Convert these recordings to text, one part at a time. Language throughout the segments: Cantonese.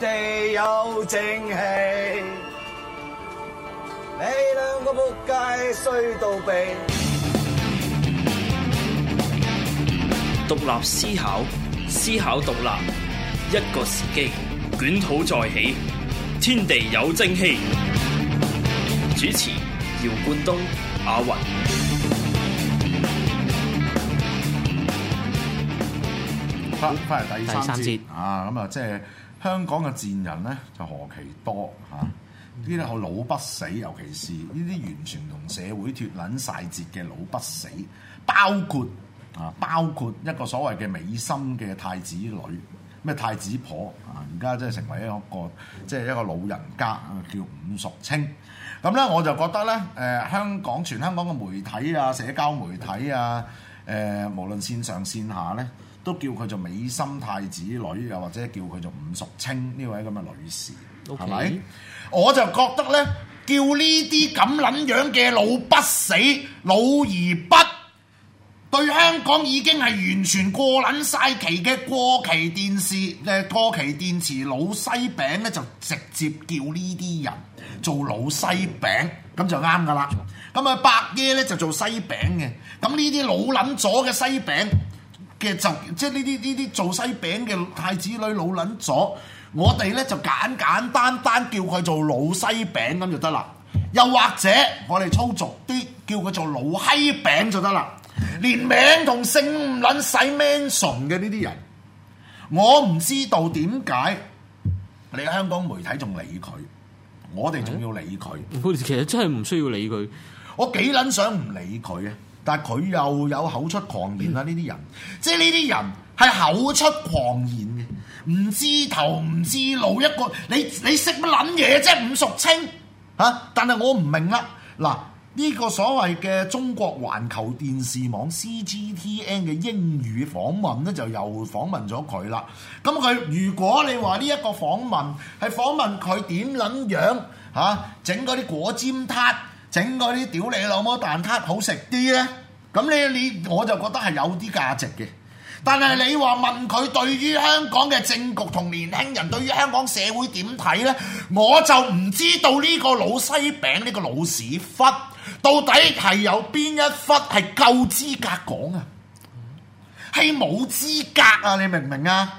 地有正氣。你兩個仆街衰到痹。 獨立思考，思考獨立，一個時機，捲土再起，天地有正氣。主持：姚冠東、阿雲。 翻嚟第三節啊！咁啊，即係香港嘅賤人咧，就何其多嚇！呢啲好老不死，尤其是呢啲完全同社會脫撚晒節嘅老不死，包括一個所謂嘅美心嘅太子女，咩太子婆啊！而家即係成為一個老人家，叫伍淑清。咁咧，我就覺得咧，全香港嘅媒體啊、社交媒體啊，無論線上線下咧，都叫佢做美心太子女，又或者叫佢做伍淑清呢位咁嘅女士，係咪 Okay.？ 我就覺得咧，叫呢啲咁撚樣嘅老不死、老而不對香港已經係完全過撚晒期嘅過期電池老西餅咧，就直接叫呢啲人做老西餅，咁就啱噶啦。咁啊，伯爺咧就做西餅嘅，咁呢啲老撚咗嘅西餅嘅就即係呢啲做西餅嘅太子女老撚咗，我哋咧就簡單叫佢做老西餅咁就得啦。又或者我哋粗俗啲叫佢做老閪餅就得啦。連名同姓唔撚使 mention 嘅呢啲人，我唔知道點解你香港媒體仲理佢，我哋仲要理佢。 我哋其實真係唔需要理佢。 我幾撚想唔理佢啊！但係佢又有口出狂言啦，呢啲人，即係呢啲人係口出狂言嘅，唔知頭唔知路一個，你識乜撚嘢啫？伍淑清嚇，但係我唔明啦。嗱，呢個所謂嘅中國環球電視網 CGTN 嘅英語訪問咧，就又訪問咗佢啦。咁佢如果你話呢一個訪問係訪問佢點撚樣嚇，整嗰啲果尖撻，整嗰啲屌你老母蛋撻好食啲咧，咁你我就覺得係有啲價值嘅。但係你話問佢對於香港嘅政局同年輕人對於香港社會點睇呢？我就唔知道呢個老西餅呢個老屎忽到底係有邊一忽係夠資格講啊？係冇資格啊！你明唔明啊？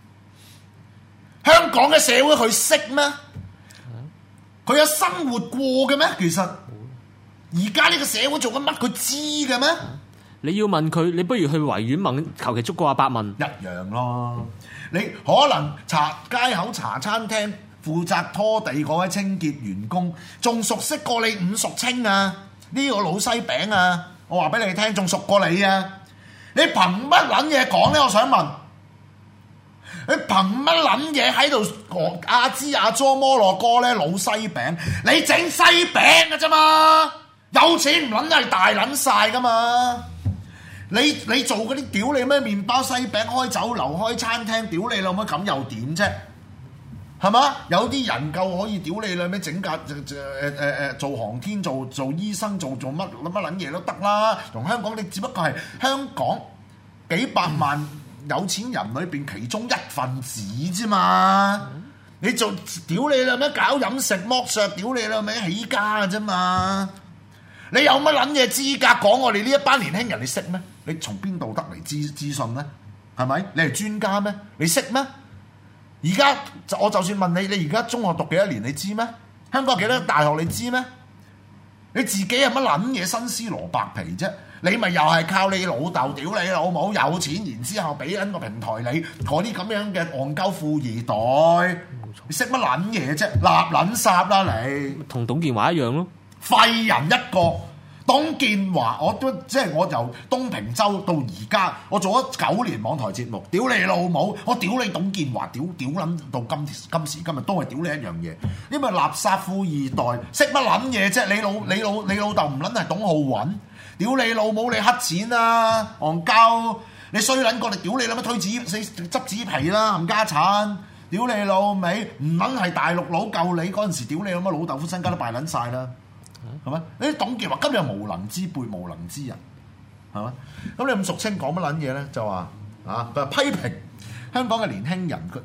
香港嘅社會佢識咩？佢有生活過嘅咩？其實而家呢個社會做緊乜？佢知嘅咩？ 你要問佢，你不如去維園問，求其捉個阿伯問一樣咯。你可能街口茶餐廳負責拖地嗰位清潔員工，仲熟悉過你伍淑清啊？呢個老西餅啊，我話俾你聽，仲熟過你啊！你憑乜撚嘢講呢？我想問，你憑乜撚嘢喺度阿芝阿佐摩洛哥呢？老西餅，你整西餅嘅啫嘛？有錢唔撚係大撚晒噶嘛？你做嗰啲屌你咩麵包西餅，開酒樓開餐廳，屌你老母咁又點啫？係嘛？有啲人夠可以屌你老味整架做航天做醫生做乜撚嘢都得啦。同香港你只不過係香港幾百萬有錢人裏邊其中一份子啫嘛。你做屌你老味搞飲食剝削，屌你老味起家嘅啫嘛。你有乜撚嘢資格講我哋呢一班年輕人？你識咩？你從邊度得嚟資訊呢？係咪？你係專家咩？你識咩？而家我就算問你，你而家中學讀幾多年？你知咩？香港幾多大學？你知咩？你自己有乜撚嘢新絲蘿蔔皮啫？你咪又係靠你老豆屌你老母有錢，然之後俾緊個平台你嗰啲咁樣嘅戇鳩富二代，你識乜撚嘢啫？立撚霎啦你！ 同董建華一樣咯。 廢人一個，董建華我由東平洲到而家，我做咗9年網台節目，屌你老母，我屌你董建華，屌撚到今時今日都係屌你一樣嘢，因為垃圾富二代識乜撚嘢啫？你老豆唔撚係董浩雲，屌你老母你黑錢啊，戇鳩，你衰撚過你屌你老母推執紙皮啦，冚家產，屌你老味，唔撚係大陸佬救你嗰陣時，屌你老母老豆夫身家都敗撚晒啦。係咪？你董建華今日無能之輩、無能之人，係咪？咁你伍淑清講乜撚嘢咧？就話啊，佢話批評香港嘅年輕人，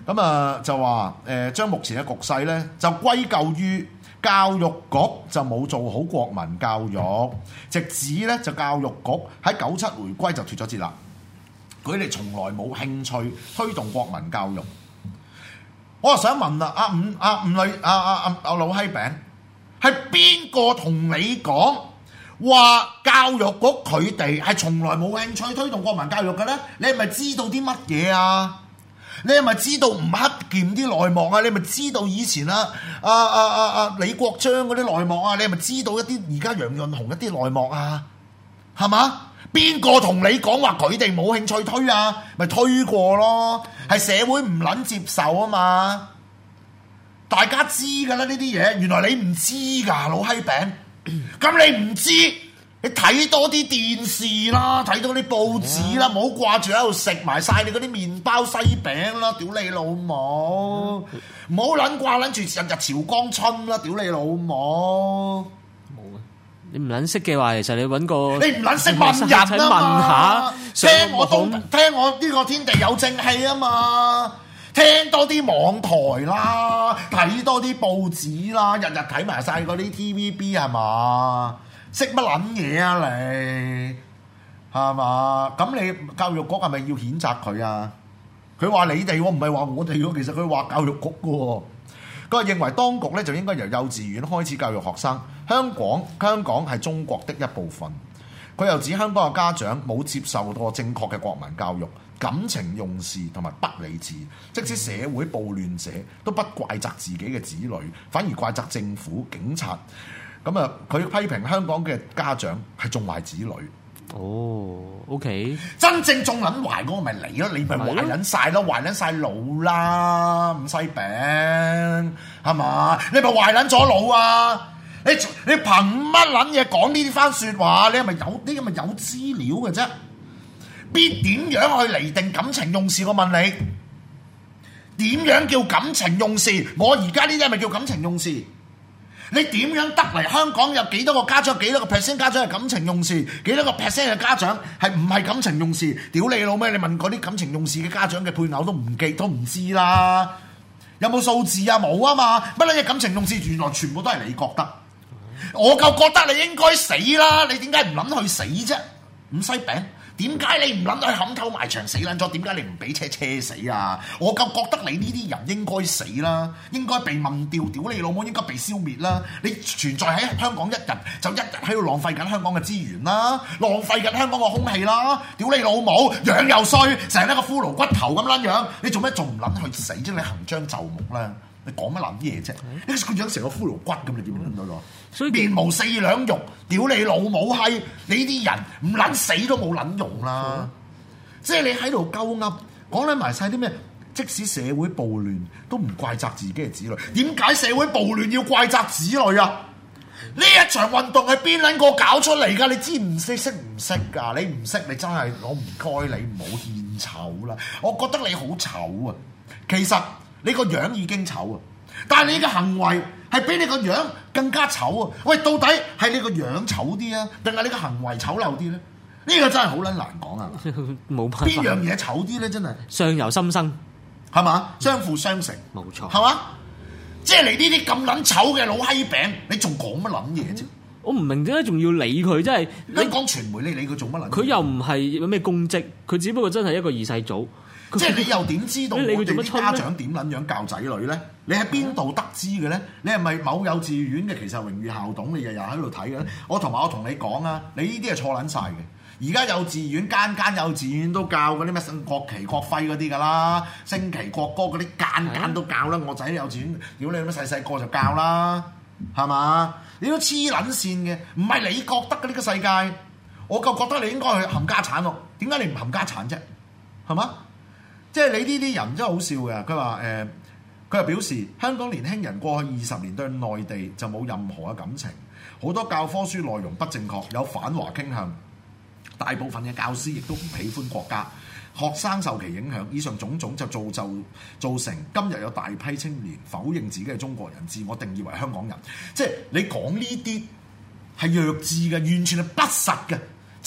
咁啊就話將目前嘅局勢咧就歸咎於教育局就冇做好國民教育，直指咧就教育局喺97回歸就脫咗節啦，佢哋從來冇興趣推動國民教育。我就想問啦，吳女老閪餅係邊個同你講話教育局佢哋係從來冇興趣推動國民教育嘅咧？你係咪知道啲乜嘢啊？你係咪知道吳克儉啲內幕啊？你係咪知道以前李國章嗰啲內幕啊？你係咪知道一啲而家楊潤雄一啲內幕啊？係嘛？邊個同你講話佢哋冇興趣推啊？咪推過咯，係社會唔撚接受啊嘛！大家知㗎啦呢啲嘢，原來你唔知㗎，老閪餅。咁你唔知，你睇多啲電視啦，睇多啲報紙啦，唔好掛住喺度食埋晒你嗰啲麵包西餅啦，屌你老母！唔好撚掛撚住日日朝光春啦，屌你老母！ 你唔撚識嘅話，其實你揾個你唔撚識問人啊嘛！聽我呢個天地有正氣啊嘛！聽多啲網台啦，睇多啲報紙啦，日日睇埋晒嗰啲 TVB 係嘛？識乜撚嘢啊你係嘛？咁你教育局係咪要譴責佢啊？佢話你哋喎，唔係話我哋喎。其實佢話教育局嘅喎。佢認為當局咧就應該由幼稚園開始教育學生。香港係中國的一部分。佢又指香港嘅家長冇接受過正確嘅國民教育，感情用事同埋不理智，即使社會暴亂者都不怪責自己嘅子女，反而怪責政府、警察。咁啊，佢批評香港嘅家長係縱壞子女。 哦 ，OK， 真正縱撚壞嗰個咪你咯，你咪壞撚晒咯，壞撚晒腦啦，唔西餅係嘛？你咪壞撚咗腦啊！你憑乜撚嘢講呢啲番説話？你係咪有資料嘅啫？點樣去釐定感情用事？我問你，點樣叫感情用事？我而家呢啲係咪叫感情用事？你點樣得嚟香港有幾多個家長，幾多個 percent 家長係感情用事，幾多個 percent 嘅家長係唔係感情用事？屌你老咩！你問嗰啲感情用事嘅家長嘅配偶都唔知啦，有冇數字啊？冇啊嘛！乜撚嘢感情用事？原來全部都係你覺得，我就覺得你應該死啦！你點解唔諗去死啫？唔西餅。點解你唔諗去冚頭埋牆死撚咗？點解你唔俾車死啊？我就覺得你呢啲人應該死啦，應該被問掉，屌你老母，應該被消滅啦！你存在喺香港一日就一日喺度浪費緊香港嘅資源啦，浪費緊香港嘅空氣啦！屌你老母，樣又衰，成一個骷髏骨頭咁撚樣，你做咩仲唔諗去死啫？你行將就木啦！你講乜撚嘢啫？你個樣成個骷髏骨咁，你點諗到咯？所以面無四兩肉，屌你老母閪！你啲人唔撚死都冇撚用啦！即係你喺度鳩噏，講撚埋晒啲咩？即使社會暴亂，都唔怪責自己嘅子女。點解社會暴亂要怪責子女啊？呢一場運動係邊撚個搞出嚟㗎？你知唔識唔識㗎？你唔識，你真係我唔該你唔好獻醜啦！我覺得你好醜啊！其實你個樣已經醜啊，但係你嘅行為係比你個樣更加醜啊！喂，到底係你個樣醜啲啊，定係你個行為醜陋啲咧？呢個真係好撚難講啊！ 冇辦法， 邊樣嘢醜啲咧？真係相由心生， 係嘛？相輔相成， 冇錯， 係嘛？即係你呢啲咁撚醜嘅老閪餅，你仲講乜撚嘢啫？ 我唔明點解仲要理佢，即係香港傳媒你理佢做乜撚？ 佢又唔係有咩公職，佢只不過真係一個二世祖。 即係你又點知道我哋啲家長點撚樣教仔女咧？你喺邊度得知嘅咧？你係咪某幼稚園嘅其實榮譽校董？你日日喺度睇嘅咧？我同你講啊，你呢啲係錯撚晒嘅。而家幼稚園間幼稚園都教嗰啲咩國旗國徽嗰啲㗎啦，升旗國歌嗰啲間都教啦。我仔幼稚園，屌你乜細個就教啦，係嘛？你都黐撚線嘅，唔係你覺得嘅呢個世界，我就覺得你應該去冚家產喎。點解你唔冚家產啫？係嘛？即係你呢啲人真係好笑嘅。佢話佢又表示香港年輕人過去20年對內地就冇任何嘅感情，好多教科書內容不正確，有反華傾向，大部分嘅教師亦都唔喜歡國家，學生受其影響。以上種種就造成今日有大批青年否認自己係中國人，自我定義為香港人。即係你講呢啲係弱智嘅，完全係不實嘅。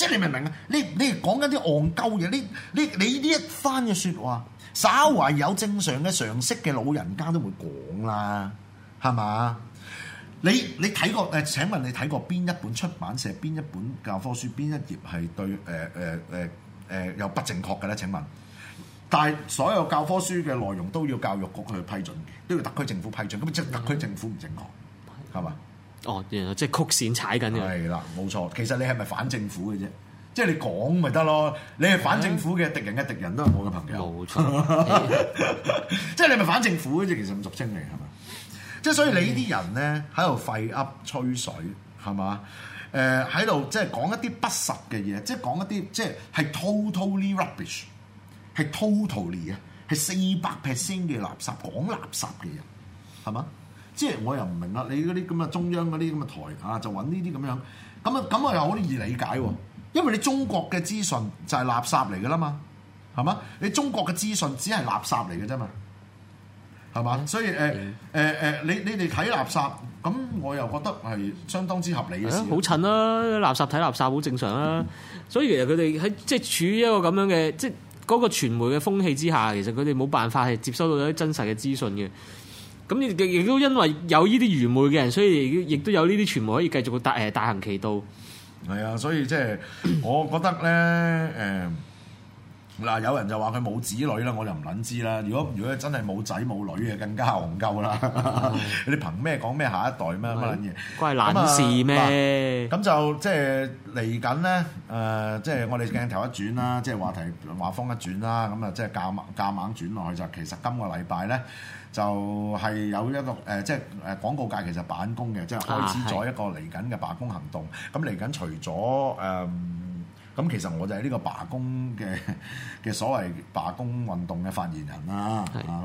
即係你明唔明啊？你講緊啲戇鳩嘢，你呢一番嘅説話，稍為有正常嘅常識嘅老人家都會講啦，係嘛？你睇過請問你睇過邊一本出版社邊一本教科書邊一頁係對有不正確嘅咧？請問，但係所有教科書嘅內容都要教育局去批准嘅，都要特區政府批准，咁即係特區政府唔正確，係嘛？ 哦，原來即係曲線踩緊嘅。係啦，冇錯。其實你係咪反政府嘅啫？即係你講咪得咯？你係反政府嘅敵人嘅敵人都係我嘅朋友。冇錯。即係你咪反政府嘅啫？其實咁俗稱嚟係嘛？即係所以你呢啲人咧喺度廢噏吹水係嘛？喺度即係講一啲不實嘅嘢，即係講一啲即係 totally rubbish， 係 totally 啊，係400% 嘅垃圾，講垃圾嘅人係嘛？即係我又唔明啦，你嗰啲咁嘅中央嗰啲咁嘅台啊，就揾呢啲咁樣，咁啊又好易理解喎，因為你中國嘅資訊就係垃圾嚟㗎啦嘛，係嘛？你中國嘅資訊只係垃圾嚟嘅啫嘛，係嘛？所以你哋睇垃圾，咁我又覺得係相當之合理嘅事。 好襯啦，垃圾睇垃圾好正常啦。所以其實佢哋喺即係處於一個咁樣嘅即係嗰個傳媒嘅風氣之下，其實佢哋冇辦法係接收到一啲真實嘅資訊嘅。咁亦都因為有呢啲愚昧嘅人，所以亦都有呢啲傳媒可以繼續大行其道。 係啊，所以即係我覺得咧嗱，有人就話佢冇子女啦，我就唔撚知啦。如果真係冇仔冇女嘅，更加戇鳩啦。你憑咩講咩下一代咩乜撚嘢？關懶事咩？ 咁就即係嚟緊咧即係我哋鏡頭一轉啦，即係話風一轉啦，咁啊即係夾硬轉落去就其實今個禮拜咧就係有一個即係廣告界其實罷工嘅，即係開始咗一個嚟緊嘅罷工行動。咁嚟緊除咗咁其實我就係呢個罷工嘅所謂罷工運動嘅發言人啦。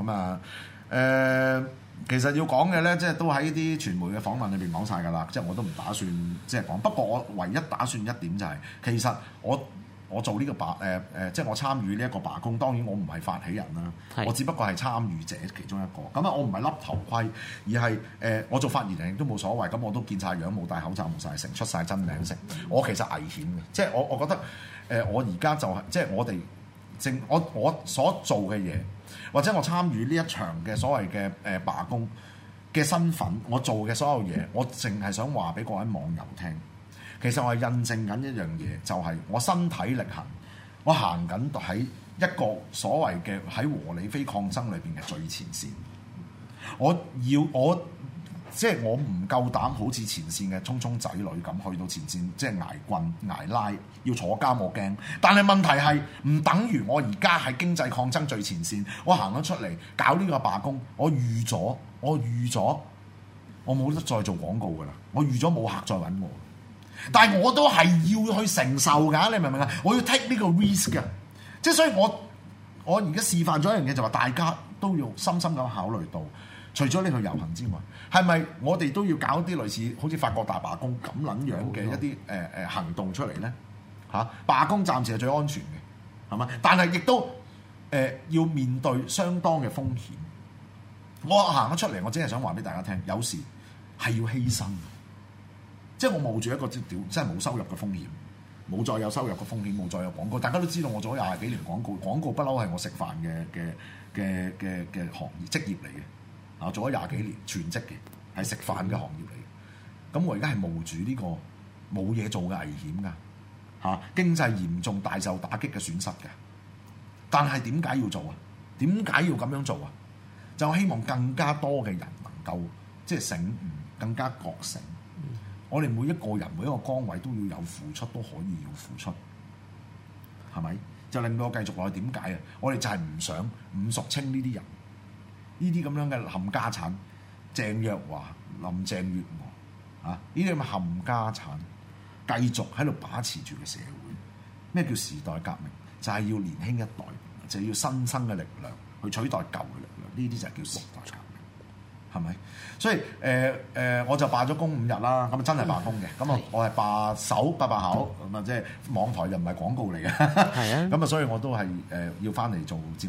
其實要講嘅咧，即係都喺啲傳媒嘅訪問裏邊講晒㗎啦。即係我都唔打算即係講。不過我唯一打算一點就係，其實我做呢個即係我參與呢一個罷工，當然我唔係發起人啦，我只不過係參與者其中一個。咁啊，我唔係笠頭盔，而係我做發言人亦都冇所謂。咁我都見晒樣，冇戴口罩，冇晒成，出晒真名成。我其實危險嘅，即係我覺得我而家就係即係我所做嘅嘢，或者我參與呢一場嘅所謂嘅罷工嘅身份，我做嘅所有嘢，我淨係想話俾各位網友聽。其實我係印證緊一樣嘢，就係我身體力行，我行緊喺一個所謂嘅喺和理非抗爭裏邊嘅最前線。我即係我唔夠膽好似前線嘅聰聰仔女咁去到前線，即係捱棍捱拉，要坐監我驚。但係問題係唔等於我而家係經濟抗爭最前線，我行咗出嚟搞呢個罷工，我預咗我冇得再做廣告㗎啦，我預咗冇客再揾我。但係我都係要去承受㗎，你明唔明啊？我要 take 呢個 risk 㗎，即係所以我而家示範咗一樣嘢，就話大家都要深深咁考慮到，除咗呢個遊行之外，係咪我哋都要搞啲類似好似法國大罷工咁撚樣嘅一啲行動出嚟咧？罷工暫時係最安全嘅，係嘛？但係亦都要面對相當嘅風險。我行咗出嚟，我只係想話俾大家聽，有時係要犧牲。即係我冒住一個即係冇收入嘅風險，冇再有收入嘅風險，冇再有廣告。大家都知道我做咗20幾年廣告不嬲係我食飯嘅行業職業嚟嘅。做咗20幾年全職嘅，係食飯嘅行業嚟嘅。咁我而家係冒住呢個冇嘢做嘅危險㗎，經濟嚴重大受打擊嘅損失㗎。但係點解要做啊？點解要咁樣做啊？就希望更加多嘅人能夠即係醒悟，更加覺醒。我哋每一個人每一個崗位都要有付出，都可以要付出，係咪？就令到我繼續落去。點解啊？我哋就係唔想伍淑清呢啲人，呢啲咁樣嘅冚家產，鄭若驊、林鄭月娥呢啲咁嘅冚家產，繼續喺度把持住嘅社會。咩叫時代革命？就係要年輕一代，就要新生嘅力量去取代舊嘅力量。呢啲就係叫時代革命。係咪？所以我就罷咗工5日啦，咁啊真係罷工嘅。咁啊我係罷手不罷口，咁啊即係網台又唔係廣告嚟嘅。係啊。咁啊所以我都係要翻嚟做節目嘅。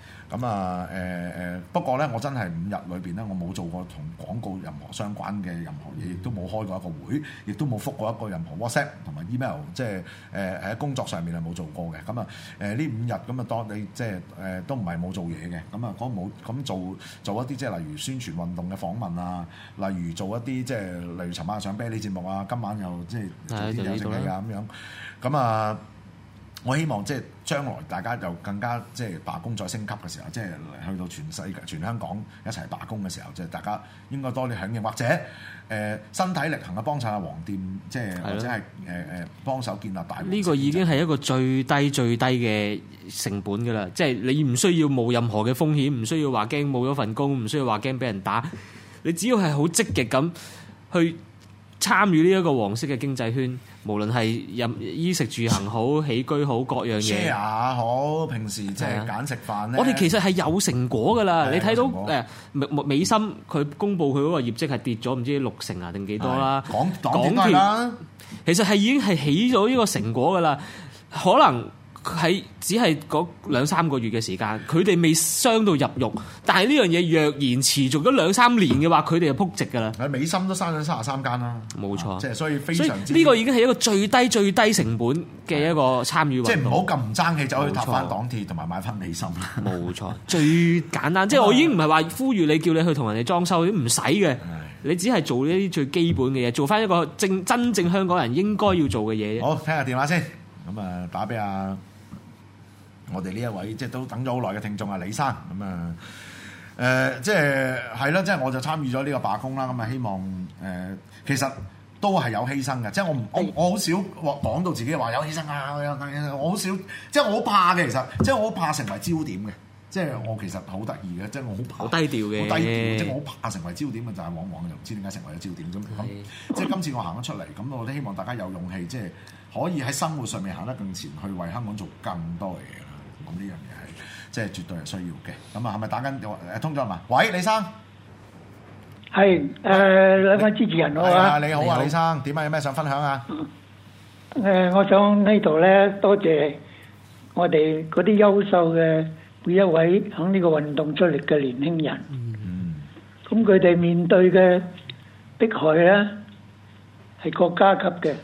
咁啊不過咧，我真係5日裏邊咧，我冇做過同廣告任何相關嘅任何嘢，亦都冇開過一個會，亦都冇覆過一個任何 WhatsApp 同埋 email，即係喺工作上面係冇做過嘅。咁啊呢5日咁啊，當你即係都唔係冇做嘢嘅。咁啊冇咁做一啲即係例如宣傳運動嘅訪問啊，例如做一啲即係例如尋晚上啤梨節目啊，今晚又即係做啲有正氣啊咁樣。咁啊〜我希望即係將來大家又更加即係罷工再升級嘅時候，即係去到全世界、全香港一齊罷工嘅時候，即係大家應該多啲響應，或者身體力行嘅幫襯下黃店，即係或者係幫手建立大。呢個已經係一個最低嘅成本㗎啦，即係你唔需要冒任何嘅風險，唔需要話驚冇咗份工，唔需要話驚俾人打，你只要係好積極咁去參與呢一個黃色嘅經濟圈，無論係衣食住行好、起居好各樣嘢 share 好，平時即係揀食飯咧。 我哋其實係有成果㗎啦，你睇到美心佢公佈佢嗰個業績係跌咗唔知60%啊定幾多啦？ 港鐵其實係已經係起咗呢個成果㗎啦，可能。只係嗰2-3個月嘅時間，佢哋未傷到入肉，但係呢樣嘢若然持續咗2-3年嘅話，佢哋就撲直㗎啦。 喺美心都生咗33間啦， 冇錯， 即係所以非常之呢個已經係一個最低成本嘅一個參與運動。 即係唔好咁唔爭氣走去搭翻港鐵同埋買翻美心啦。 冇錯，最簡單，即係我已經唔係話呼籲你叫你去同人哋裝修，唔使嘅。你只係做呢啲最基本嘅嘢，做翻一個真正香港人應該要做嘅嘢。 好，聽下電話先。咁啊，打俾我哋呢一位即係都等咗好耐嘅聽眾啊，李生咁啊，即係啦，即係我就參與咗呢個罷工啦。咁啊，希望其實都係有犧牲嘅，即係我好少講到自己話有犧牲啊，我好少，即係我好怕嘅，其實即係我好怕成為焦點嘅，即係我其實好得意嘅，即係我好怕， 好低調嘅， 好低調，即係我好怕成為焦點嘅，就係往往又唔知點解成為咗焦點咁。即係今次我行咗出嚟，咁我都希望大家有勇氣，即係可以喺生活上面行得更前，去為香港做更多嘅嘢啦。咁呢樣嘢係即係絕對係需要嘅。咁啊，係咪打緊通咗嘛？喂，李生， 係兩位主持人好啊！ 你好啊，李生，點啊？有咩想分享啊？ 我想呢度咧多謝我哋嗰啲優秀嘅每一位喺呢個運動出力嘅年輕人。咁佢哋面對嘅迫害咧係國家級嘅。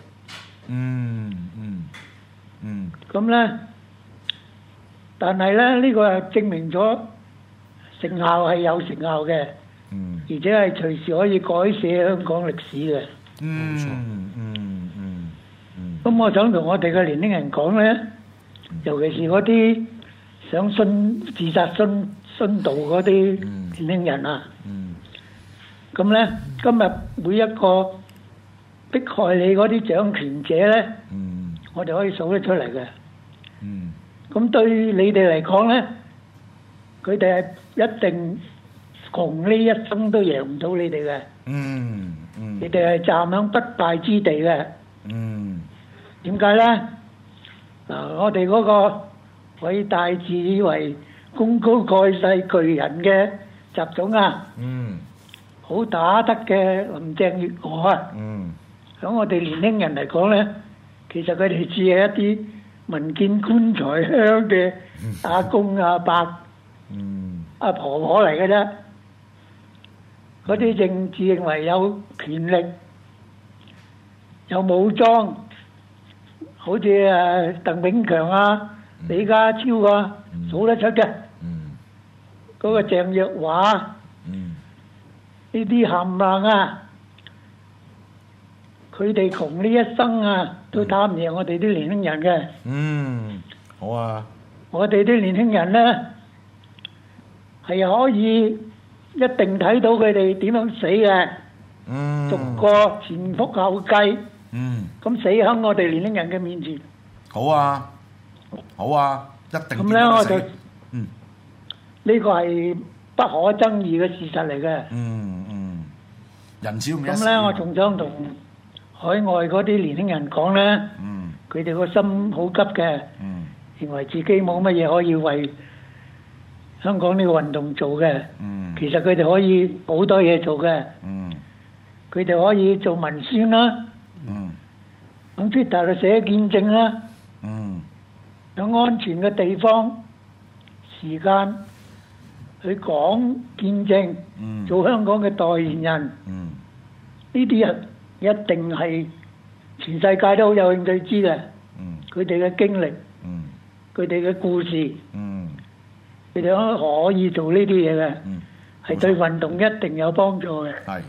咁咧。但係咧，呢個係證明咗成效係有成效嘅，而且係隨時可以改寫香港歷史嘅。咁我想同我哋嘅年輕人講咧，尤其是嗰啲想自殺殉道嗰啲年輕人啊，咁咧今日每一個迫害你嗰啲掌權者咧，我哋可以數得出嚟嘅。咁對你哋嚟講咧，佢哋係一定窮呢一生都贏唔到你哋嘅。你哋係站喺不敗之地嘅。點解咧？嗱，我哋嗰個偉大自以為功高蓋世巨人嘅習總啊，好打得嘅林鄭月娥啊，喺我哋年輕人嚟講咧，其實佢哋只係一啲民見棺材香嘅阿公阿伯、阿婆婆嚟嘅啫。嗰啲政治認為有權力、有武裝，好似鄧炳強啊、李家超啊，數得出嘅。嗰個鄭若驊呢啲冚唪唥啊，佢哋窮呢一生啊，都打唔贏我哋啲年輕人嘅。 好啊！ 我哋啲年輕人咧，係可以一定睇到佢哋點樣死嘅。逐個前仆後繼。咁死喺我哋年輕人嘅面前。 好啊！好啊！一定。 咁咧，我就呢個係不可爭議嘅事實嚟嘅。 人少唔一。 咁咧，我仲想同海外嗰啲年輕人講咧，佢哋個心好急嘅，認為自己冇乜嘢可以為香港呢個運動做嘅。其實佢哋可以好多嘢做嘅。佢哋可以做文宣啦，喺 Twitter 度寫見證啦，喺安全嘅地方、時間去講見證，做香港嘅代言人。呢啲人一定係全世界都好有興趣知嘅。佢哋嘅經歷，佢哋嘅故事，佢哋可以做呢啲嘢嘅，係對運動一定有幫助嘅。 係，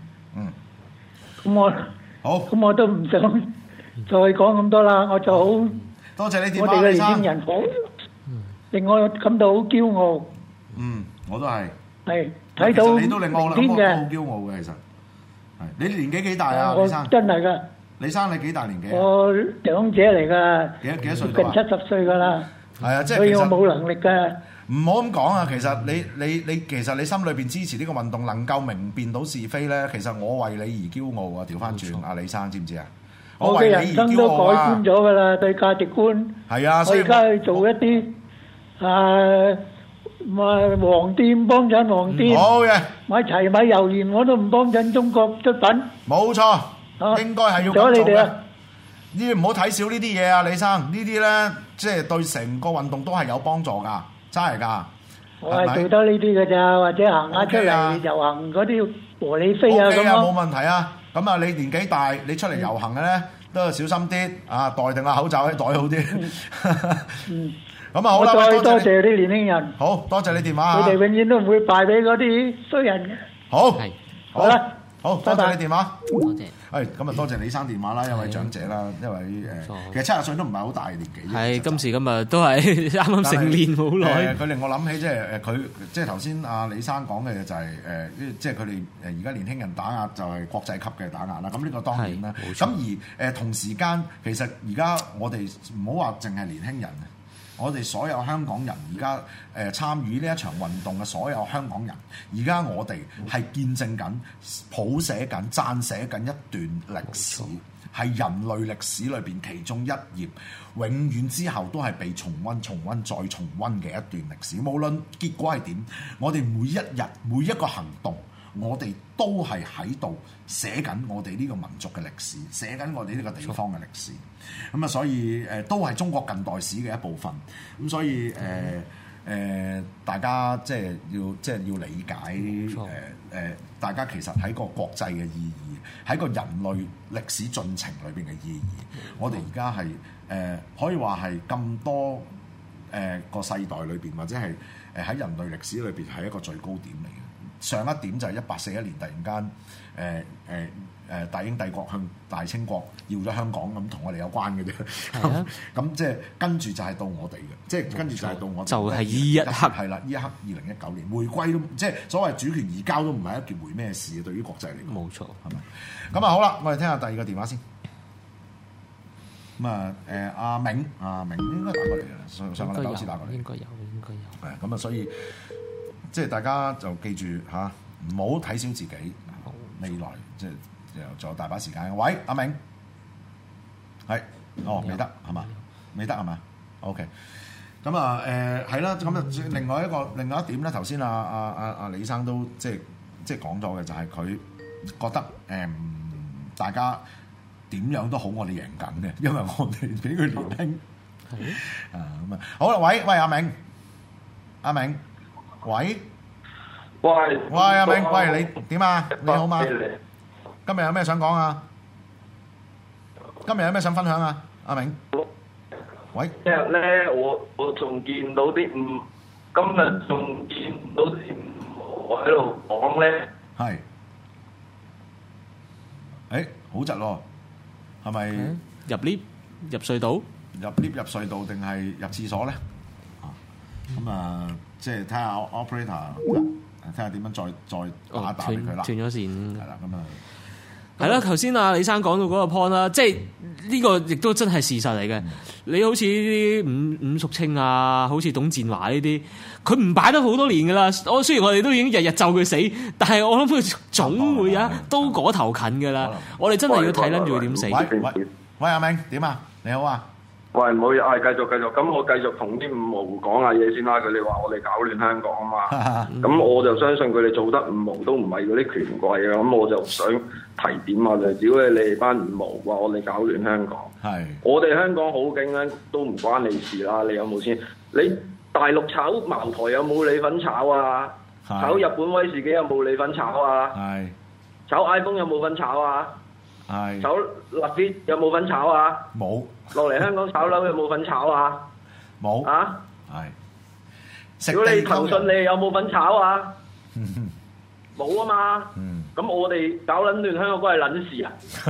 咁我都唔想再講咁多啦，我就好多謝你電話， 我哋嘅年輕人好，令我感到好驕傲。 我都係。 係睇到你都令我明天嘅， 好驕傲嘅其實。係你年紀幾大啊？ 我李生真係㗎。 李生你幾大年紀啊？ 我長者嚟㗎， 幾多歲近到啊 70歲㗎啦。 係啊，即係所以我其實冇能力㗎。 唔好咁講啊！其實你其實你心裏邊支持呢個運動，能夠明辨到是非咧，其實我為你而驕傲啊！調翻轉，阿李生知唔知啊？ 我嘅人生都改觀咗㗎啦，對價值觀。 係啊， 我而家去做一啲黃店幫襯黃店， 好嘅， 買柴米油鹽我都唔幫襯中國出品。 冇錯，應該係要咁做嘅。呢啲唔好睇少呢啲嘢啊，李生，呢啲咧即係對成個運動都係有幫助㗎，真係㗎。 我係做得呢啲㗎咋，或者行下出嚟遊行嗰啲和理非啊咁咯。 冇問題啊。咁啊，你年紀大，你出嚟遊行嘅咧都要小心啲啊，袋定個口罩喺袋好啲。咁啊好啦， 我再多謝啲年輕人。 好多謝你電話。 佢哋永遠都唔會敗俾嗰啲衰人嘅。好啦， 好多謝你電話。 多謝。 咁啊多謝李生電話啦，一位長者啦，一位其實70歲都唔係好大年紀。 係今時今日都係啱啱成年冇耐。 佢令我諗起佢即係頭先阿李生講嘅就係即係佢哋而家年輕人打壓就係國際級嘅打壓啦。咁呢個當然啦。咁而同時間其實而家我哋唔好話淨係年輕人。我哋所有香港人而家參與呢一場運動嘅所有香港人，而家我哋係見證緊、譜寫緊、撰寫緊一段歷史，係人類歷史裏邊其中一頁，永遠之後都係被重溫、重溫再重溫嘅一段歷史。無論結果係點，我哋每一日每一個行動，我哋都係喺度寫緊我哋呢個民族嘅歷史，寫緊我哋呢個地方嘅歷史。咁啊，所以都係中國近代史嘅一部分。咁所以大家即係要理解大家其實喺個國際嘅意義，喺個人類歷史進程裏邊嘅意義。我哋而家係可以話係咁多個世代裏邊，或者係喺人類歷史裏邊係一個最高點嚟嘅。上一點就係1841年突然間大英帝國向大清國要咗香港，咁同我哋有關嘅啫。咁即係跟住就係到我哋嘅，即係跟住就係到我哋。 就係呢一刻係啦，呢一刻2019年回歸都即係所謂主權移交都唔係一件回咩事嘅，對於國際嚟講。 冇錯， 係咪？咁啊好啦，我哋聽下第二個電話先。咁阿明應該打過嚟嘅，上個禮拜好似打過嚟。 應該有。 咁啊，所以即係大家就記住嚇，唔好睇小自己。未來即係仲有大把時間。喂，阿明，係未得係嘛？未得係嘛 ？OK。咁啊係啦。咁啊另外一點咧，頭先阿李生都即係講咗嘅，就係佢覺得大家點樣都好，我哋贏緊嘅，因為我哋比佢年輕。係咁啊，好啦，喂，阿明，喂，阿明，喂，你點啊？你好嘛？今日有咩想講啊？今日有咩想分享啊？阿明，喂。 今日咧，我仲見到啲今日仲見到啲我喺度講咧。 係。好窒喎，係咪入 lift 入隧道？ 入 lift 入隧道定係入廁所咧？咁啊，即係睇下 operator，睇下點樣再打俾佢啦。斷咗線。 係啦，咁啊， 係啦。頭先阿李生講到嗰個 point 啦，即係呢個亦都真係事實嚟嘅。你好似呢啲伍淑清啊，好似董建華呢啲，佢唔擺得好多年噶啦。雖然我哋都已經日日咒佢死，但係我諗佢總會有都嗰頭近噶啦。我哋真係要睇撚住佢點死。 喂，阿明點啊？你好啊！ 喂，唔好意思，繼續。咁我繼續同啲五毛講下嘢先啦。佢哋話我哋搞亂香港啊嘛。咁我就相信佢哋做得五毛都唔係嗰啲權貴啊。咁我就想提點下就係，屌你哋班五毛話我哋搞亂香港。係。我哋香港好景咧，都唔關你事啦。你有冇先？你大陸炒茅台有冇你份炒啊？炒日本威士忌有冇你份炒啊？ 係炒 iPhone 有冇份炒啊？ 係炒立 fit 有冇份炒啊？ 冇落嚟香港炒樓有冇份炒啊？ 冇啊！ 係如果你騰訊你有冇份炒啊？冇啊嘛。咁我哋搞撚亂香港嗰係撚事啊？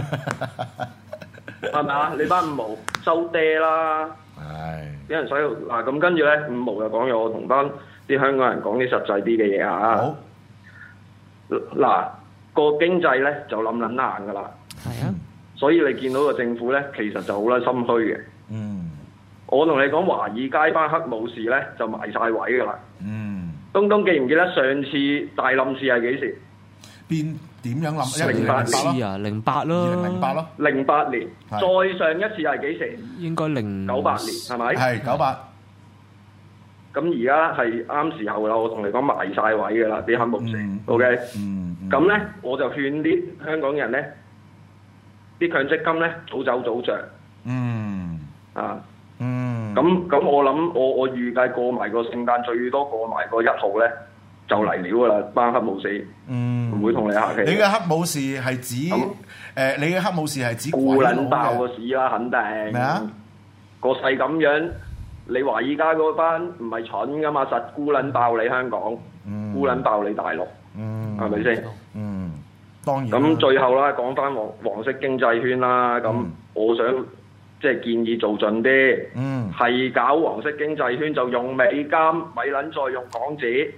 係咪啊？你班五毛收爹啦！俾人洗嗱咁，跟住咧五毛又講咗，我同班啲香港人講啲實際啲嘅嘢啊！ 好嗱，個經濟咧就冧撚硬噶啦， 係啊， 所以你見到個政府咧，其實就好撚心虛嘅。我同你講，華爾街班黑武士咧就埋晒位噶啦。東東記唔記得上次大冧市係幾時？ 點樣冧 ？08 年啊，08咯 ，2008咯 ，08年，再上一次係幾時？ 應該98年係咪？ 係98。 咁而家係啱時候啦，我同你講埋晒位噶啦，啲黑武士。OK。咁咧，我就勸啲香港人咧，啲強積金咧早走早着。咁我諗我預計過埋個聖誕，最多過埋個1號咧就嚟料噶啦，班黑武士。唔會同你客氣。 你嘅黑武士係指你嘅黑武士係指孤撚爆個市啦，肯定。 咩啊？ 個勢咁樣，你華爾街嗰班唔係蠢噶嘛，實孤撚爆你香港，孤撚爆你大陸，係咪先？ 當然。 咁最後啦，講翻黃色經濟圈啦，咁我想即係建議做盡啲，係搞黃色經濟圈就用美金，咪撚再用港紙。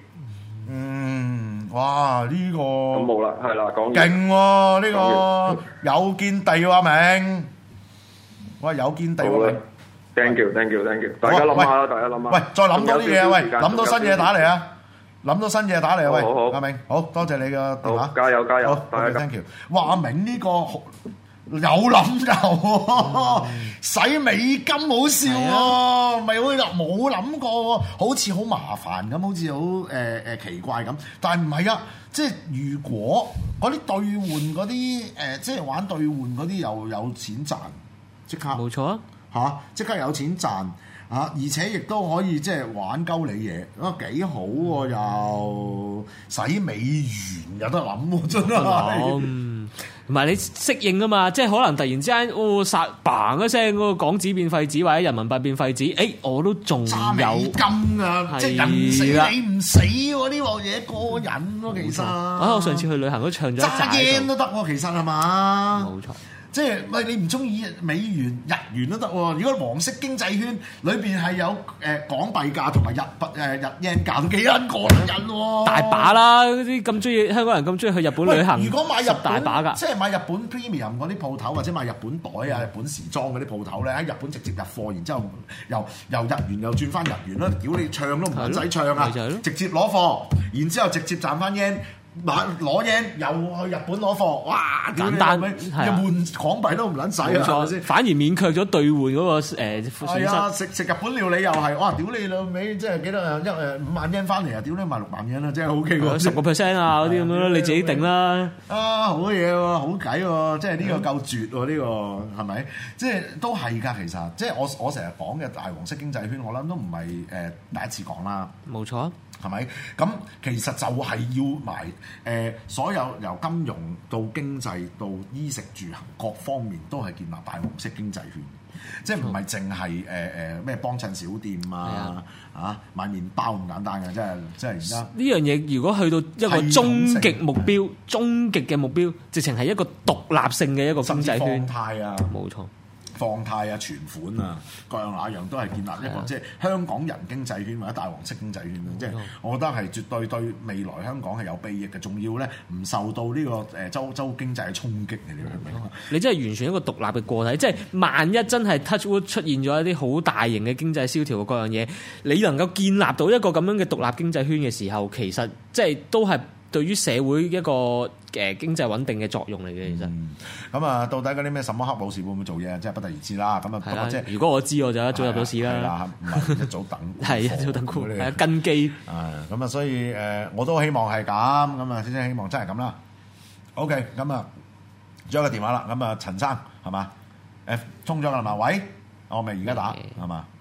哇！呢個咁冇啦，係啦，講勁喎，呢個有見地喎，明？哇！有見地喎 ，thank you，大家諗下啦，大家諗下。 喂，再諗多啲嘢，喂，諗到新嘢打嚟啊！諗到新嘢打嚟啊！喂，阿明，好多謝你嘅電話， 加油， 好， 大家 thank you。哇！阿明呢個有諗㗎，使美金好笑喎，咪好冇諗過喎，好似好麻煩咁，好似好奇怪咁，但係唔係啊？即係如果嗰啲兌換嗰啲即係玩兌換嗰啲又有錢賺，即刻冇錯啊嚇，即刻有錢賺啊！而且亦都可以即係玩鳩你嘢，啊幾好喎！又使美元有得諗喎，真係。 唔係你適應啊嘛，即係可能突然之間殺嘭一聲嗰個港紙變廢紙或者人民幣變廢紙，我都仲有揸美金啊！即係人唔死你唔死喎，呢鑊嘢過癮咯，其實。 我上次去旅行都唱咗一揸 yen 都得喎，其實係嘛？ 冇錯。 即係喂，你唔中意美元、日元都得喎。如果黃色經濟圈裏邊係有港幣價同埋日 yen 價，都幾撚過癮喎！ 大把啦，嗰啲咁中意香港人咁中意去日本旅行。 如果買日本大把㗎， 即係買日本 premium 嗰啲鋪頭，或者買日本袋啊、日本時裝嗰啲鋪頭咧，喺日本直接入貨，然之後由日元又轉翻日元啦，屌你唱都唔使唱啊！直接攞貨，然之後直接賺翻 yen。攞 yen 又去日本攞貨，哇！ 簡單， 換港幣都唔撚使啊！係咪先？ 反而免卻咗兌換嗰個損失。 食日本料理又係，哇！屌你老味，即係幾多5萬 yen 翻嚟啊！屌你賣6萬 yen 啦，真係 OK 喎 ，10% 啊嗰啲咁樣咯，你自己定啦。 好嘢喎，好計喎，即係呢個夠絕喎，呢個係咪？即係都係㗎，其實即係我成日講嘅大黃色經濟圈，我諗都唔係第一次講啦。 冇錯。 係咪？咁其實就係要埋所有由金融到經濟到衣食住行各方面都係建立大黃色經濟圈，即係唔係淨係咩幫襯小店啊買麵包咁簡單嘅，即係而家呢樣嘢如果去到一個終極目標、終極嘅目標，直情係一個獨立性嘅一個經濟圈。 放貸啊，冇錯。放貸啊、存款啊，各樣那樣都係建立一個即係香港人經濟圈或者大黃色經濟圈即係我覺得係絕對對未來香港係有裨益嘅，仲要咧唔受到呢個周經濟嘅衝擊嘅，你明唔明？ 你真係完全一個獨立嘅個體，即係萬一真係 touch wood 出現咗一啲好大型嘅經濟蕭條嘅各樣嘢，你能夠建立到一個咁樣嘅獨立經濟圈嘅時候，其實即係都係對於社會一個經濟穩定嘅作用嚟嘅，其實。 咁啊，到底嗰啲咩什麼黑武士會唔會做嘢，即係不得而知啦。咁啊，不過即係如果我知，我就一早入到市啦。 係啦，唔係一早等。 係一早等股，係根基。 咁啊，所以我都希望係咁。咁啊，先希望真係咁啦。OK，咁啊，仲有個電話啦。咁啊，陳生係嘛？通咗㗎啦嘛？喂，我咪而家打係嘛？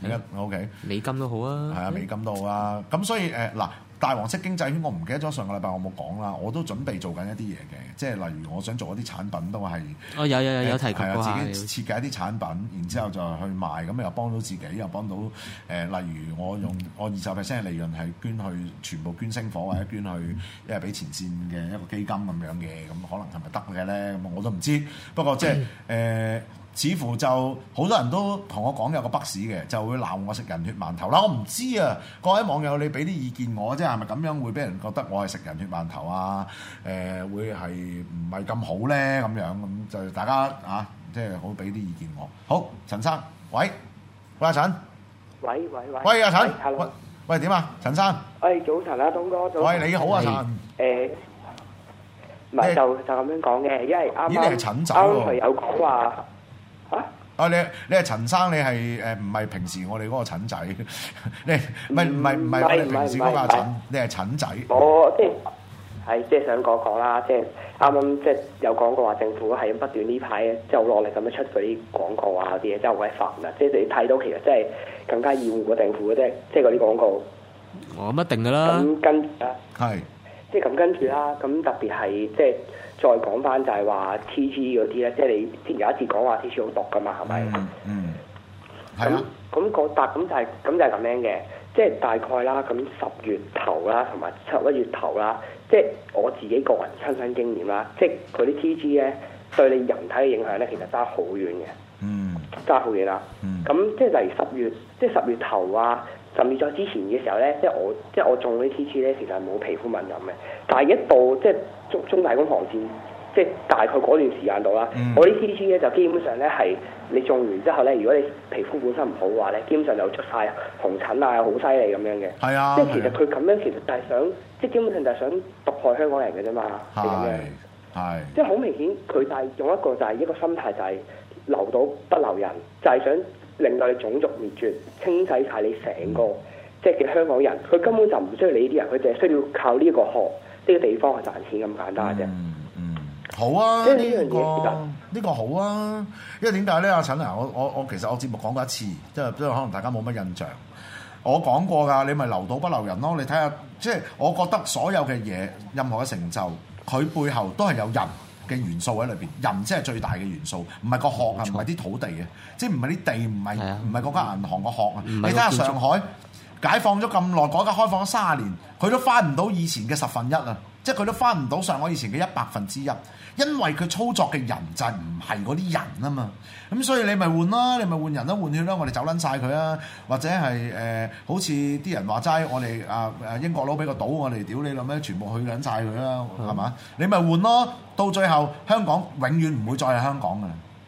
OK， 美金都好啊， 係啊，美金都好啊。咁所以嗱。大黃色經濟圈，我唔記得咗上個禮拜我冇講啦，我都準備做緊一啲嘢嘅，即係例如我想做一啲產品都係， 有提及過下， 自己設計一啲產品，然之後就去賣，咁又幫到自己，又幫到例如我用我20%嘅利潤係捐去全部捐星火或者捐去因為俾前線嘅一個基金咁樣嘅，咁可能係咪得嘅咧？咁我都唔知，不過即係似乎就好多人都同我講有個北市嘅，就會鬧我食人血饅頭啦。我唔知啊，各位網友你俾啲意見我，即係咪咁樣會俾人覺得我係食人血饅頭啊？會係唔係咁好咧？咁就大家即係好俾啲意見我。好，陳生，喂阿陳，喂阿陳，喂點啊？陳生， 早晨啊，東哥，早晨。 喂你好啊，陳。 唔係就咁樣講嘅，因為啱啱佢有講話。 你係陳生，你係唔係平時我哋嗰個陳仔？你唔係我哋平時嗰個陳，你係陳仔。 我即係想講啦，即係啱啱即係有講過話政府係不斷呢排即係好落力咁樣出嗰啲廣告啊啲嘢，真係好鬼煩啊！即係你睇到其實真係更加厭惡個政府嘅啫，即係嗰啲廣告。 咁一定㗎啦。 咁跟住啦， 係即係咁跟住啦，咁特別係即係。再講翻就係話 TG 嗰啲咧，即係你之前有一次講話 TG 好毒噶嘛，係咪？係啊。咁就係咁樣嘅，即係大概啦。咁10月頭啦，同埋11月頭啦，即係我自己個人親身經驗啦，即係佢啲 TG 咧對你人體嘅影響咧，其實爭好遠嘅。爭好遠啦。咁即係例如10月頭啊，甚至再之前嘅時候咧，即係我中嗰啲 TG 咧，其實係冇皮膚敏感嘅，但係一到即係中大攻防戰，即係大概嗰段時間度啦。我啲 TG 咧就基本上咧係你種完之後咧，如果你皮膚本身唔好嘅話咧，基本上就出晒紅疹啊，好犀利咁樣嘅。係啊，即係其實佢咁樣其實就係想，即係基本上就係想毒害香港人嘅啫嘛。係咁樣。係。即係好明顯，佢就係用一個就係一個心態，就係留到不留人，就係想令到你種族滅絕，清洗晒你成個即係嘅香港人。佢根本就唔需要你呢啲人，佢淨係需要靠呢個學。呢個地方去賺錢咁簡單啫。 好啊，呢個好啊，因為點解咧？阿陳啊，我其實我節目講過一次，即係可能大家冇乜印象。我講過㗎，你咪留到不留人咯。你睇下，即係我覺得所有嘅嘢，任何嘅成就，佢背後都係有人嘅元素喺裏邊。人先係最大嘅元素，唔係個殼啊，唔係啲土地嘅，即係唔係啲地，唔係嗰間銀行個殼啊。你睇下上海。解放咗咁耐，改革開放咗30年，佢都翻唔到以前嘅1/10啊！即係佢都翻唔到上海以前嘅100%，因為佢操作嘅人就係唔係嗰啲人啊嘛。咁所以你咪換啦，你咪換人啦，換血啦，我哋走撚晒佢啊！或者係好似啲人話齋，我哋英國佬俾個島，我哋屌你老咩，全部去撚晒佢啦，係嘛？你咪換咯，到最後香港永遠唔會再係香港㗎。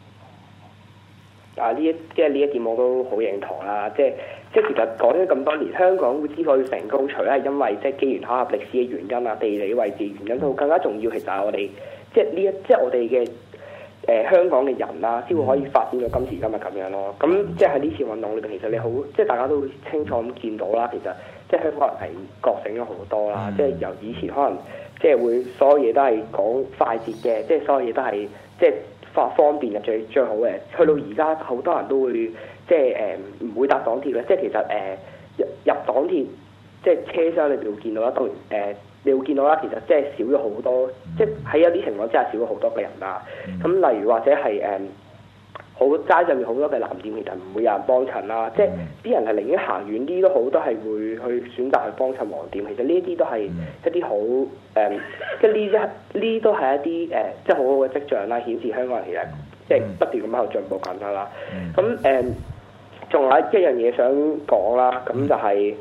呢一點我都好認同啦，即係其實講咗咁多年，香港會之所以成功，除咗係因為即係機緣巧合、歷史嘅原因啊、地理位置原因，都更加重要。其實係我哋即係我哋嘅香港嘅人啦，先會可以發展到今時今日咁樣咯。咁即係喺呢次運動裏邊，其實你好即係大家都會清楚咁見到啦。其實即係香港人係覺醒咗好多啦。即係由以前可能即係會所有嘢都係講快捷嘅，即係所有嘢都係即係方便嘅最好嘅。去到而家好多人都會即係唔會搭港鐵嘅，即係其實入港鐵即係車廂裏邊會見到啦。當然你會見到啦，其實即係少咗好多，即係喺有啲情況之下少咗好多嘅人啦。咁例如或者係好街上面好多嘅藍店，其實唔會有人幫襯啦。即係啲人係寧願行遠啲都好，都係會去選擇去幫襯黃店。其實呢啲都係一啲好即係呢都係一啲即係好好嘅跡象啦，顯示香港人其實即係不斷咁喺度進步緊啦。咁仲有一樣嘢想講啦，咁就係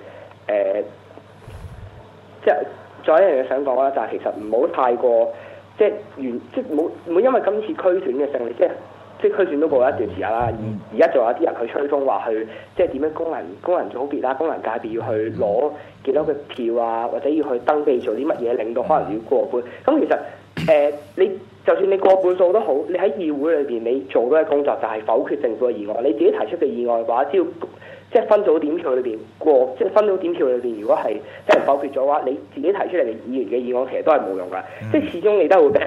即係仲有一樣嘢想講啦，就係其實唔好太過即係唔好因為今次區選嘅勝利，即係區選都過咗一段時間啦，而家仲有啲人去吹風話去即係點樣功能組別啦、功能界別要去攞幾多嘅票啊，或者要去登記做啲乜嘢，令到可能要過半。咁其實你就算你過半數都好，你喺議會裏邊你做到嘅工作就係否決政府嘅議案。你自己提出嘅議案嘅話，只要即係分組點票裏邊過，即係分組點票裏邊，如果係即係否決咗嘅話，你自己提出嚟嘅議員嘅議案其實都係冇用㗎。即係始終你都會俾人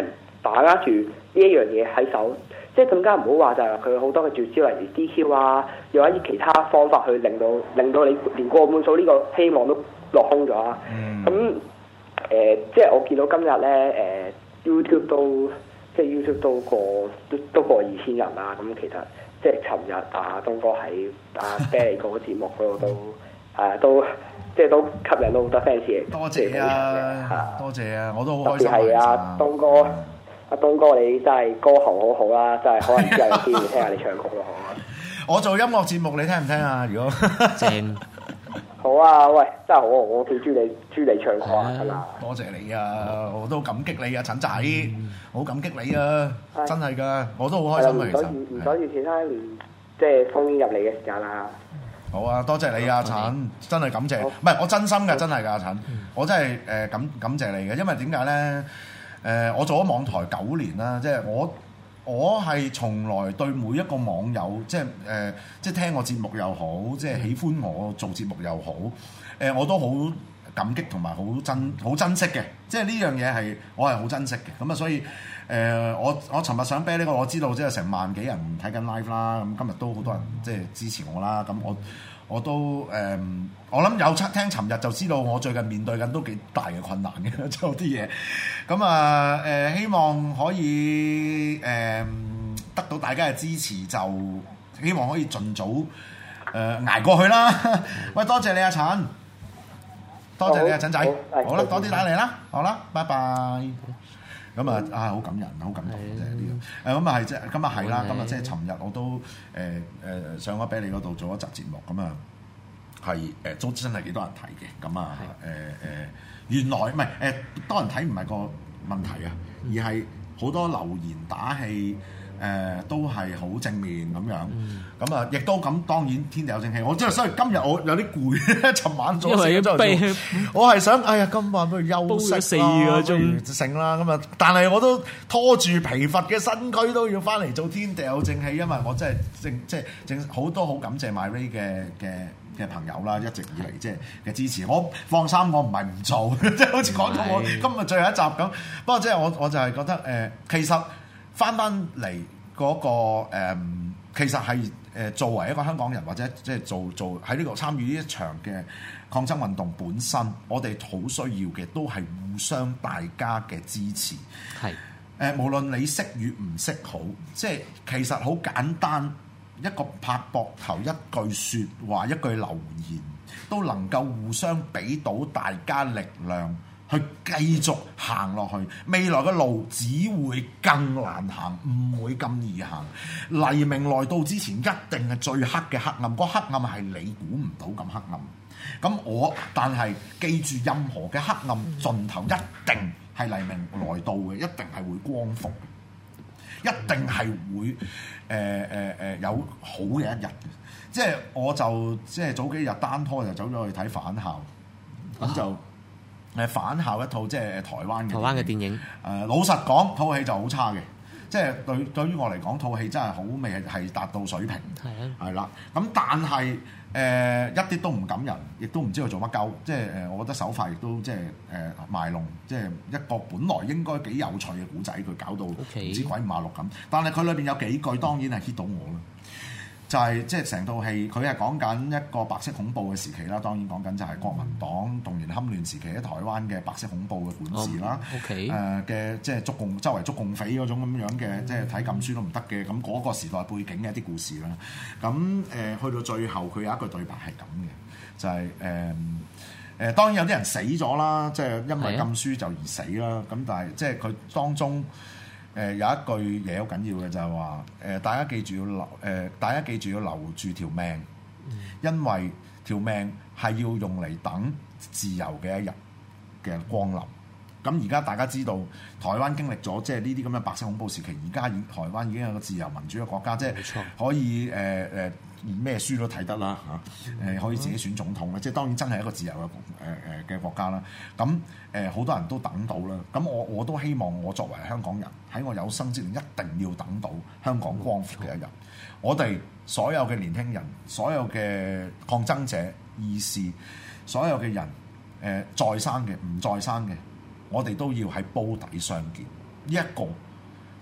把握住呢一樣嘢喺手，即係更加唔好話就係佢好多嘅絕招，例如 DQ 啊，用一啲其他方法去令到你連過半數呢個希望都落空咗啊！咁即係我見到今日咧YouTube 都過2000人啦，咁其實即係尋日東哥喺啤梨嗰個節目嗰度都即係都吸引到好多 fans 嚟。 多謝啊！多謝啊！我都好開心。 特別係東哥你真係歌喉好好啦，真係可能之後有機會聽下你唱曲咯，好啊！ 我做音樂節目，你聽唔聽啊？如果正。 好啊！喂，真係好，我幾中意你唱歌啊！真係多謝你啊！我都感激你啊，陳仔，好感激你啊！真係噶，我都好開心啊！其實唔阻住其他人即係烽煙入嚟嘅時間啦。 好啊！多謝你啊，陳，真係感謝。唔係我真心嘅，真係㗎，陳，我真係感謝你嘅，因為點解咧？我做咗網台9年啦，即係我係從來對每一個網友，即係聽我節目又好，即係喜歡我做節目又好，我都好感激同埋好珍惜嘅，即係呢樣嘢係我係好珍惜嘅。咁啊，所以我尋日上啤呢個，我知道即係成萬幾人睇緊 live 啦，咁今日都好多人即係支持我啦，咁我都我諗有聽尋日就知道我最近面對緊都幾大嘅困難嘅，即係有啲嘢。咁啊希望可以得到大家嘅支持，就希望可以盡早捱過去啦。喂，多謝你啊，陳，多謝你啊，陳仔。好啦，多啲打嚟啦，好啦，拜拜。咁啊好感人，好感動啫呢個。咁啊係即係，今日係啦，今日即係尋日我都上咗俾你嗰度做一集節目，咁啊係都真係幾多人睇嘅。咁啊原來唔係多人睇唔係個問題啊，而係好多留言打氣。都係好正面咁樣，咁啊，亦都咁當然天地有正氣。我即係所以今日我有啲攰，尋晚做死咗我係想，哎呀，今晚不如休息4個鐘醒啦。咁啊，但係我都拖住疲乏嘅身軀都要翻嚟做天地有正氣，因為我真係正好多好感謝 MyRadio 嘅朋友啦，一直以嚟即係嘅支持。我放心，我唔係唔做，即係好似講到我今日最後一集咁。不過即係我就係覺得其實。翻嚟嗰個其實係作為一個香港人，或者即係做喺呢個參與呢一場嘅抗爭運動本身，我哋好需要嘅都係互相大家嘅支持。係無論你識與唔識好，即係其實好簡單，一個拍膊頭，一句説話，一句留言，都能夠互相俾到大家力量。去繼續行落去，未來嘅路只會更難行，唔會咁易行。黎明來到之前，一定係最黑嘅黑暗，個黑暗係你估唔到咁黑暗。但係記住，任何嘅黑暗盡頭一定係黎明來到嘅，一定係會光復嘅，一定係會有好嘅一日。即係我就即係早幾日單拖就走咗去睇返校，咁就。返校一套即係台灣嘅電影。老實講，套戲就好差嘅，即係對於我嚟講，套戲真係好未係達到水平。係啦。咁但係一啲都唔感人，亦都唔知佢做乜鳩。即係我覺得手法亦都即係賣弄，即係一個本來應該幾有趣嘅古仔，佢搞到唔知鬼五馬六咁。但係佢裏邊有幾句當然係 hit 到我啦。就係即係成套戲，佢係講緊一個白色恐怖嘅時期啦。當然講緊就係國民黨動員戡亂時期喺台灣嘅白色恐怖嘅管治啦。嘅即係周圍捉共匪嗰種咁樣嘅，即係睇禁書都唔得嘅。咁嗰個時代背景嘅一啲故事啦。咁去到最後，佢有一句對白係咁嘅，就係當然有啲人死咗啦，即係因為禁書就而死啦。咁但係即係佢當中。有一句嘢好緊要嘅就係話大家記住要留住條命，因為條命係要用嚟等自由嘅一日嘅光臨。咁而家大家知道台灣經歷咗即係呢啲咁嘅白色恐怖時期，而家台灣已經係個自由民主嘅國家，即係可以咩書都睇得啦嚇，可以自己選總統啦，即係當然真係一個自由嘅國家啦。咁好多人都等到啦。咁我都希望我作為香港人喺我有生之年一定要等到香港光復嘅一日。我哋所有嘅年輕人，所有嘅抗爭者、義士，所有嘅人在生嘅、唔在生嘅，我哋都要喺煲底相見。呢一個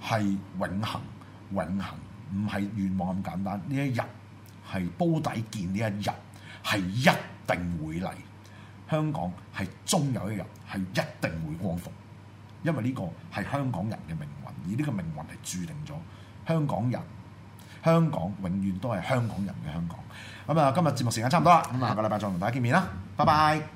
係永恆，唔係願望咁簡單。呢一日係煲底見，呢一日係一定會嚟。香港係終有一日係一定會光復，因為呢個係香港人嘅命運，而呢個命運係註定咗香港永遠都係香港人嘅香港。咁啊，今日節目時間差唔多啦，咁下個禮拜再同大家見面啦，拜拜。